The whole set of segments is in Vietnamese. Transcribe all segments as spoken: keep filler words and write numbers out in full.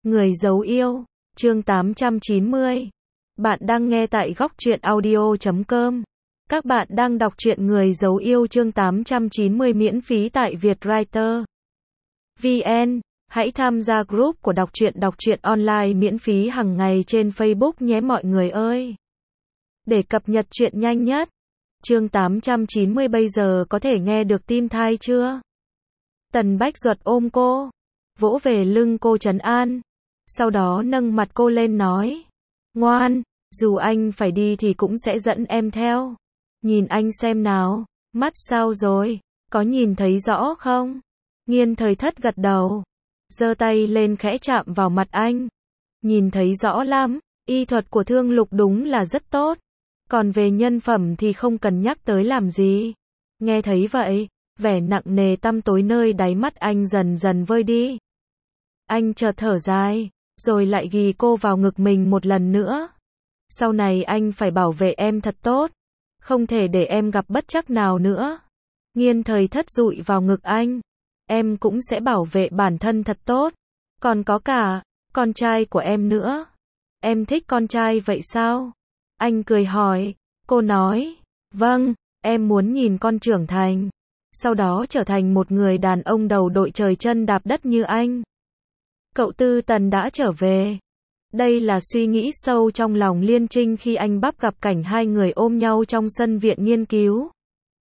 Người giấu yêu, chương tám trăm chín mươi. Bạn đang nghe tại góc truyện audio chấm com. Các bạn đang đọc truyện Người giấu yêu chương tám trăm chín mươi miễn phí tại Vietwriter vê en. Hãy tham gia group của đọc truyện đọc truyện online miễn phí hàng ngày trên Facebook nhé mọi người ơi. Để cập nhật truyện nhanh nhất. Chương tám trăm chín mươi bây giờ có thể nghe được tim thai chưa? Tần Bách Duật ôm cô, vỗ về lưng cô trấn an. Sau đó nâng mặt cô lên nói, ngoan, dù anh phải đi thì cũng sẽ dẫn em theo. Nhìn anh xem nào, mắt sao rồi, có nhìn thấy rõ không? Nghiên Thời Thất gật đầu, giơ tay lên khẽ chạm vào mặt anh. Nhìn thấy rõ lắm, y thuật của Thương Lục đúng là rất tốt. Còn về nhân phẩm thì không cần nhắc tới làm gì. Nghe thấy vậy, vẻ nặng nề tăm tối nơi đáy mắt anh dần dần vơi đi. Anh chợt thở dài, rồi lại ghì cô vào ngực mình một lần nữa. Sau này anh phải bảo vệ em thật tốt, không thể để em gặp bất trắc nào nữa. Nghiên Thời Thất dụi vào ngực anh, em cũng sẽ bảo vệ bản thân thật tốt. Còn có cả con trai của em nữa. Em thích con trai vậy sao? Anh cười hỏi. Cô nói, vâng, em muốn nhìn con trưởng thành, sau đó trở thành một người đàn ông đầu đội trời chân đạp đất như anh. Cậu Tư Tần đã trở về. Đây là suy nghĩ sâu trong lòng Liên Trinh khi anh bắp gặp cảnh hai người ôm nhau trong sân viện nghiên cứu.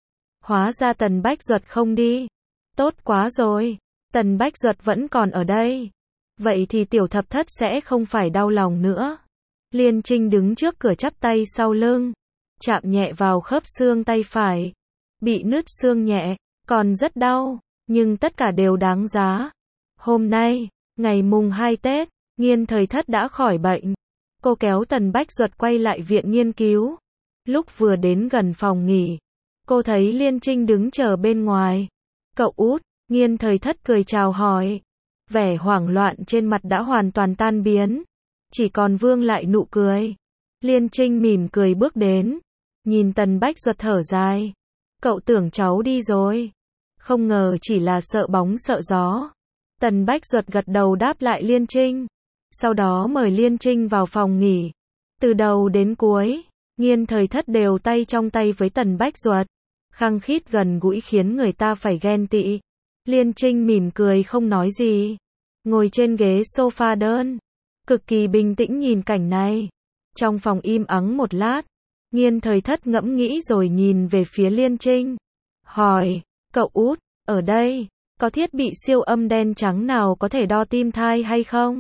Hóa ra Tần Bách Duật không đi. Tốt quá rồi, Tần Bách Duật vẫn còn ở đây. Vậy thì Tiểu Thập Thất sẽ không phải đau lòng nữa. Liên Trinh đứng trước cửa chắp tay sau lưng, chạm nhẹ vào khớp xương tay phải. Bị nứt xương nhẹ, còn rất đau, nhưng tất cả đều đáng giá. Hôm nay, ngày mùng hai Tết, Nghiên Thời Thất đã khỏi bệnh. Cô kéo Tần Bách Duật quay lại viện nghiên cứu. Lúc vừa đến gần phòng nghỉ, cô thấy Liên Trinh đứng chờ bên ngoài. Cậu út, Nghiên Thời Thất cười chào hỏi. Vẻ hoảng loạn trên mặt đã hoàn toàn tan biến, chỉ còn vương lại nụ cười. Liên Trinh mỉm cười bước đến, nhìn Tần Bách Duật thở dài. Cậu tưởng cháu đi rồi. Không ngờ chỉ là sợ bóng sợ gió. Tần Bách Duật gật đầu đáp lại Liên Trinh. Sau đó mời Liên Trinh vào phòng nghỉ. Từ đầu đến cuối, Nghiên Thời Thất đều tay trong tay với Tần Bách Duật, khăng khít gần gũi khiến người ta phải ghen tị. Liên Trinh mỉm cười không nói gì, ngồi trên ghế sofa đơn, cực kỳ bình tĩnh nhìn cảnh này. Trong phòng im ắng một lát, Nghiên Thời Thất ngẫm nghĩ rồi nhìn về phía Liên Trinh, hỏi, cậu út, ở đây, có thiết bị siêu âm đen trắng nào có thể đo tim thai hay không?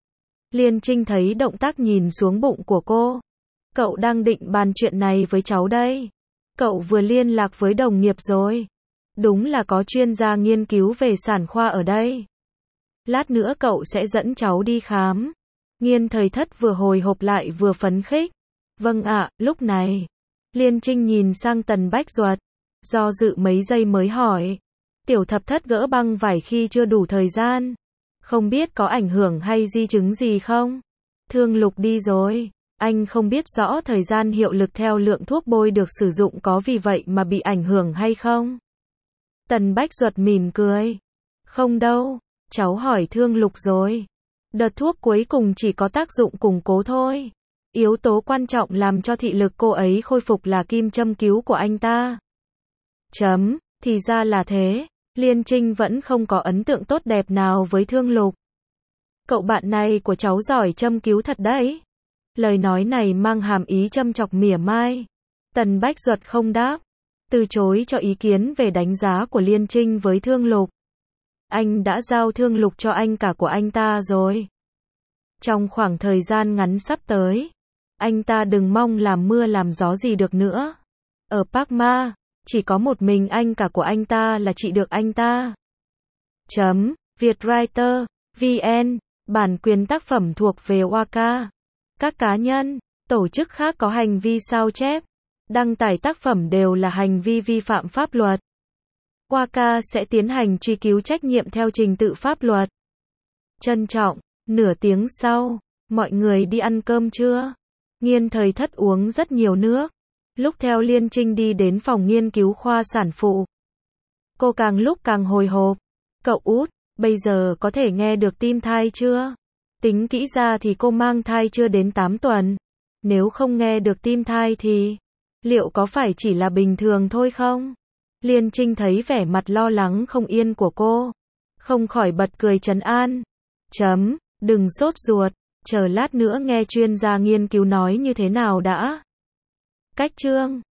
Liên Trinh thấy động tác nhìn xuống bụng của cô. Cậu đang định bàn chuyện này với cháu đây. Cậu vừa liên lạc với đồng nghiệp rồi. Đúng là có chuyên gia nghiên cứu về sản khoa ở đây. Lát nữa cậu sẽ dẫn cháu đi khám. Nghiên Thời Thất vừa hồi hộp lại vừa phấn khích. Vâng ạ, lúc này. Liên Trinh nhìn sang Tần Bách Duật, do dự mấy giây mới hỏi. Tiểu Thập Thất gỡ băng vải khi chưa đủ thời gian. Không biết có ảnh hưởng hay di chứng gì không? Thương Lục đi rồi. Anh không biết rõ thời gian hiệu lực theo lượng thuốc bôi được sử dụng có vì vậy mà bị ảnh hưởng hay không? Tần Bách Duật mỉm cười. Không đâu, cháu hỏi Thương Lục rồi. Đợt thuốc cuối cùng chỉ có tác dụng củng cố thôi. Yếu tố quan trọng làm cho thị lực cô ấy khôi phục là kim châm cứu của anh ta. Chấm, thì ra là thế. Liên Trinh vẫn không có ấn tượng tốt đẹp nào với Thương Lục. Cậu bạn này của cháu giỏi châm cứu thật đấy. Lời nói này mang hàm ý châm chọc mỉa mai. Tần Bách Duật không đáp, từ chối cho ý kiến về đánh giá của Liên Trinh với Thương Lục. Anh đã giao Thương Lục cho anh cả của anh ta rồi. Trong khoảng thời gian ngắn sắp tới, anh ta đừng mong làm mưa làm gió gì được nữa. Ở Park Ma, chỉ có một mình anh cả của anh ta là trị được anh ta. Chấm, Vietwriter vê en, bản quyền tác phẩm thuộc về Waka. Các cá nhân, tổ chức khác có hành vi sao chép, đăng tải tác phẩm đều là hành vi vi phạm pháp luật. Waka sẽ tiến hành truy cứu trách nhiệm theo trình tự pháp luật. Trân trọng. Nửa tiếng sau, mọi người đi ăn cơm trưa. Nghiên Thời Thất uống rất nhiều nước. Lúc theo Liên Trinh đi đến phòng nghiên cứu khoa sản phụ, cô càng lúc càng hồi hộp. Cậu út, bây giờ có thể nghe được tim thai chưa? Tính kỹ ra thì cô mang thai chưa đến tám tuần. Nếu không nghe được tim thai thì, liệu có phải chỉ là bình thường thôi không? Liên Trinh thấy vẻ mặt lo lắng không yên của cô, không khỏi bật cười trấn an. Chấm, đừng sốt ruột, chờ lát nữa nghe chuyên gia nghiên cứu nói như thế nào đã. Cách chương